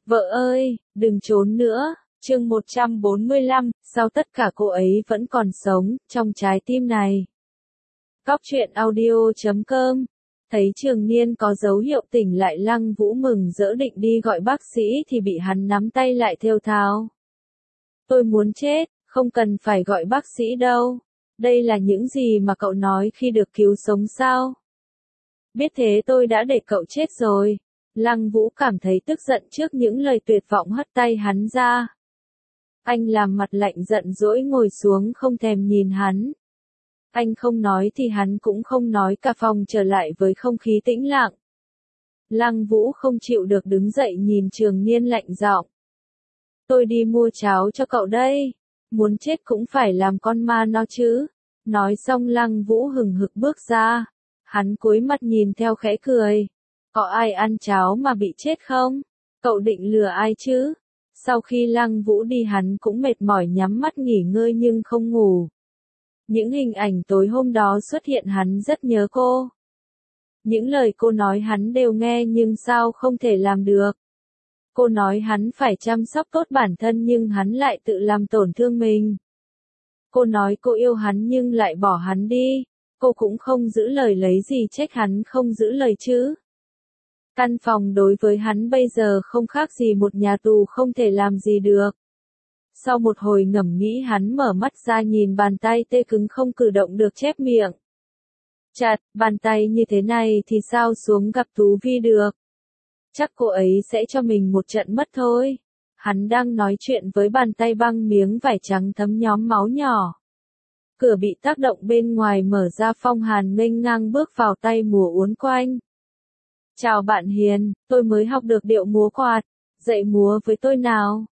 Vợ ơi, đừng trốn nữa. Chương 145, sao tất cả cô ấy vẫn còn sống, trong trái tim này. Góc truyện audio.com. Thấy Trường Niên có dấu hiệu tỉnh lại, Lăng Vũ mừng rỡ định đi gọi bác sĩ thì bị hắn nắm tay lại thều thào. Tôi muốn chết, không cần phải gọi bác sĩ đâu. Đây là những gì mà cậu nói khi được cứu sống sao? Biết thế tôi đã để cậu chết rồi. Lăng Vũ cảm thấy tức giận trước những lời tuyệt vọng, hất tay hắn ra. Anh làm mặt lạnh giận dỗi ngồi xuống không thèm nhìn hắn. Anh không nói thì hắn cũng không nói, cả phòng trở lại với không khí tĩnh lặng. Lăng Vũ không chịu được đứng dậy nhìn Trường Niên lạnh giọng. Tôi đi mua cháo cho cậu đây. Muốn chết cũng phải làm con ma nó chứ. Nói xong Lăng Vũ hừng hực bước ra. Hắn cúi mặt nhìn theo khẽ cười. Có ai ăn cháo mà bị chết không? Cậu định lừa ai chứ? Sau khi Lăng Vũ đi hắn cũng mệt mỏi nhắm mắt nghỉ ngơi nhưng không ngủ. Những hình ảnh tối hôm đó xuất hiện, hắn rất nhớ cô. Những lời cô nói hắn đều nghe nhưng sao không thể làm được. Cô nói hắn phải chăm sóc tốt bản thân nhưng hắn lại tự làm tổn thương mình. Cô nói cô yêu hắn nhưng lại bỏ hắn đi. Cô cũng không giữ lời, lấy gì trách hắn không giữ lời chứ. Căn phòng đối với hắn bây giờ không khác gì một nhà tù, không thể làm gì được. Sau một hồi ngẫm nghĩ hắn mở mắt ra nhìn bàn tay tê cứng không cử động được, chép miệng. Chặt, bàn tay như thế này thì sao xuống gặp Tú Vi được. Chắc cô ấy sẽ cho mình một trận mất thôi. Hắn đang nói chuyện với bàn tay băng miếng vải trắng thấm nhóm máu nhỏ. Cửa bị tác động bên ngoài mở ra, Phong Hàn nghênh ngang bước vào, tay múa uốn quanh. Chào bạn Hiền, tôi mới học được điệu múa quạt, dạy múa với tôi nào.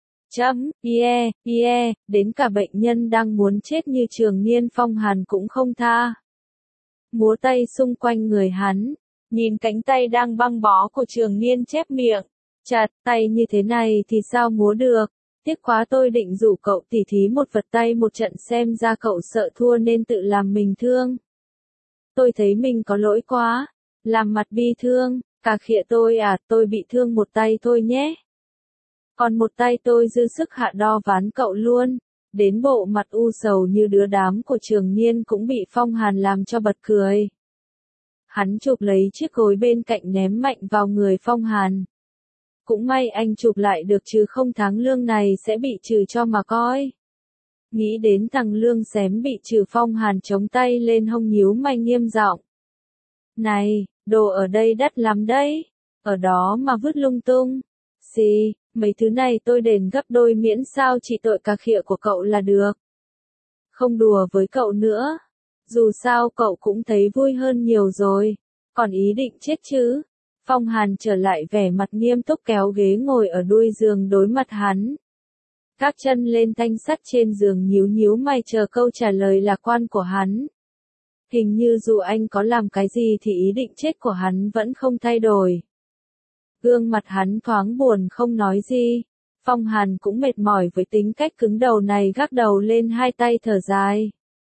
Đến cả bệnh nhân đang muốn chết như Trường Niên Phong Hàn cũng không tha. Múa tay xung quanh người hắn, nhìn cánh tay đang băng bó của Trường Niên chép miệng. Chặt, tay như thế này thì sao múa được. Tiếc quá, tôi định rủ cậu tỉ thí một vật tay một trận, xem ra cậu sợ thua nên tự làm mình thương. Tôi thấy mình có lỗi quá, làm mặt bi thương, cà khịa tôi à, tôi bị thương một tay thôi nhé. Còn một tay tôi dư sức hạ đo ván cậu luôn. Đến bộ mặt u sầu như đứa đám của Trường Niên cũng bị Phong Hàn làm cho bật cười. Hắn chụp lấy chiếc gối bên cạnh ném mạnh vào người Phong Hàn. Cũng may anh chụp lại được chứ không tháng lương này sẽ bị trừ cho mà coi. Nghĩ đến thằng lương xém bị trừ, Phong Hàn chống tay lên hông nhíu mày nghiêm giọng. Này, đồ ở đây đắt lắm đấy. Ở đó mà vứt lung tung. Xì, mấy thứ này tôi đền gấp đôi miễn sao chỉ tội cà khịa của cậu là được. Không đùa với cậu nữa. Dù sao cậu cũng thấy vui hơn nhiều rồi. Còn ý định chết chứ? Phong Hàn trở lại vẻ mặt nghiêm túc, kéo ghế ngồi ở đuôi giường đối mặt hắn. Các chân lên thanh sắt trên giường, nhíu nhíu mày chờ câu trả lời lạc quan của hắn. Hình như dù anh có làm cái gì thì ý định chết của hắn vẫn không thay đổi. Gương mặt hắn thoáng buồn không nói gì. Phong Hàn cũng mệt mỏi với tính cách cứng đầu này, gác đầu lên hai tay thở dài.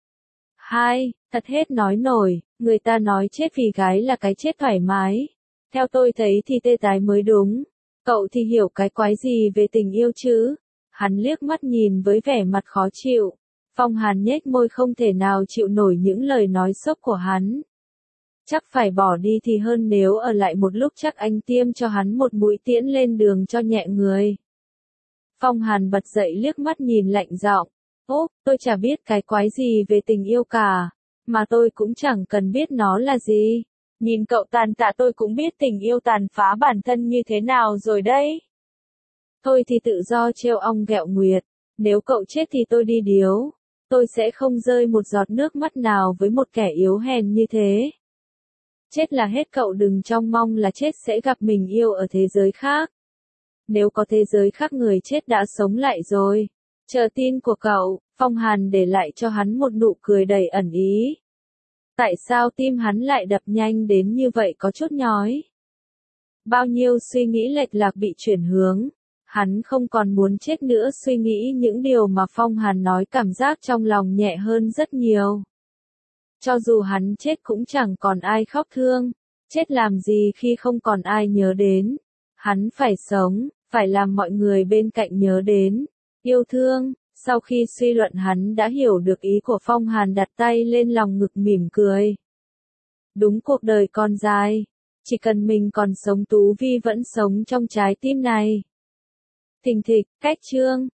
Thật hết nói nổi, người ta nói chết vì gái là cái chết thoải mái. Theo tôi thấy thì tê tái mới đúng. Cậu thì hiểu cái quái gì về tình yêu chứ? Hắn liếc mắt nhìn với vẻ mặt khó chịu. Phong Hàn nhếch môi, không thể nào chịu nổi những lời nói xốc của hắn. Chắc phải bỏ đi thì hơn, nếu ở lại một lúc chắc anh tiêm cho hắn một mũi tiễn lên đường cho nhẹ người. Phong Hàn bật dậy liếc mắt nhìn lạnh giọng. Tôi chả biết cái quái gì về tình yêu cả. Mà tôi cũng chẳng cần biết nó là gì. Nhìn cậu tàn tạ tôi cũng biết tình yêu tàn phá bản thân như thế nào rồi đấy. Thôi thì tự do trêu ong ghẹo nguyệt. Nếu cậu chết thì tôi đi điếu. Tôi sẽ không rơi một giọt nước mắt nào với một kẻ yếu hèn như thế. Chết là hết, cậu đừng trông mong là chết sẽ gặp mình yêu ở thế giới khác. Nếu có thế giới khác, người chết đã sống lại rồi. Chờ tin của cậu. Phong Hàn để lại cho hắn một nụ cười đầy ẩn ý. Tại sao tim hắn lại đập nhanh đến như vậy, có chút nhói. Bao nhiêu suy nghĩ lệch lạc bị chuyển hướng. Hắn không còn muốn chết nữa, suy nghĩ những điều mà Phong Hàn nói, cảm giác trong lòng nhẹ hơn rất nhiều. Cho dù hắn chết cũng chẳng còn ai khóc thương. Chết làm gì khi không còn ai nhớ đến. Hắn phải sống, phải làm mọi người bên cạnh nhớ đến, yêu thương. Sau khi suy luận hắn đã hiểu được ý của Phong Hàn, đặt tay lên lòng ngực mỉm cười. Đúng, cuộc đời còn dài, chỉ cần mình còn sống Tú Vi vẫn sống trong trái tim này. Thình thịch, cách chương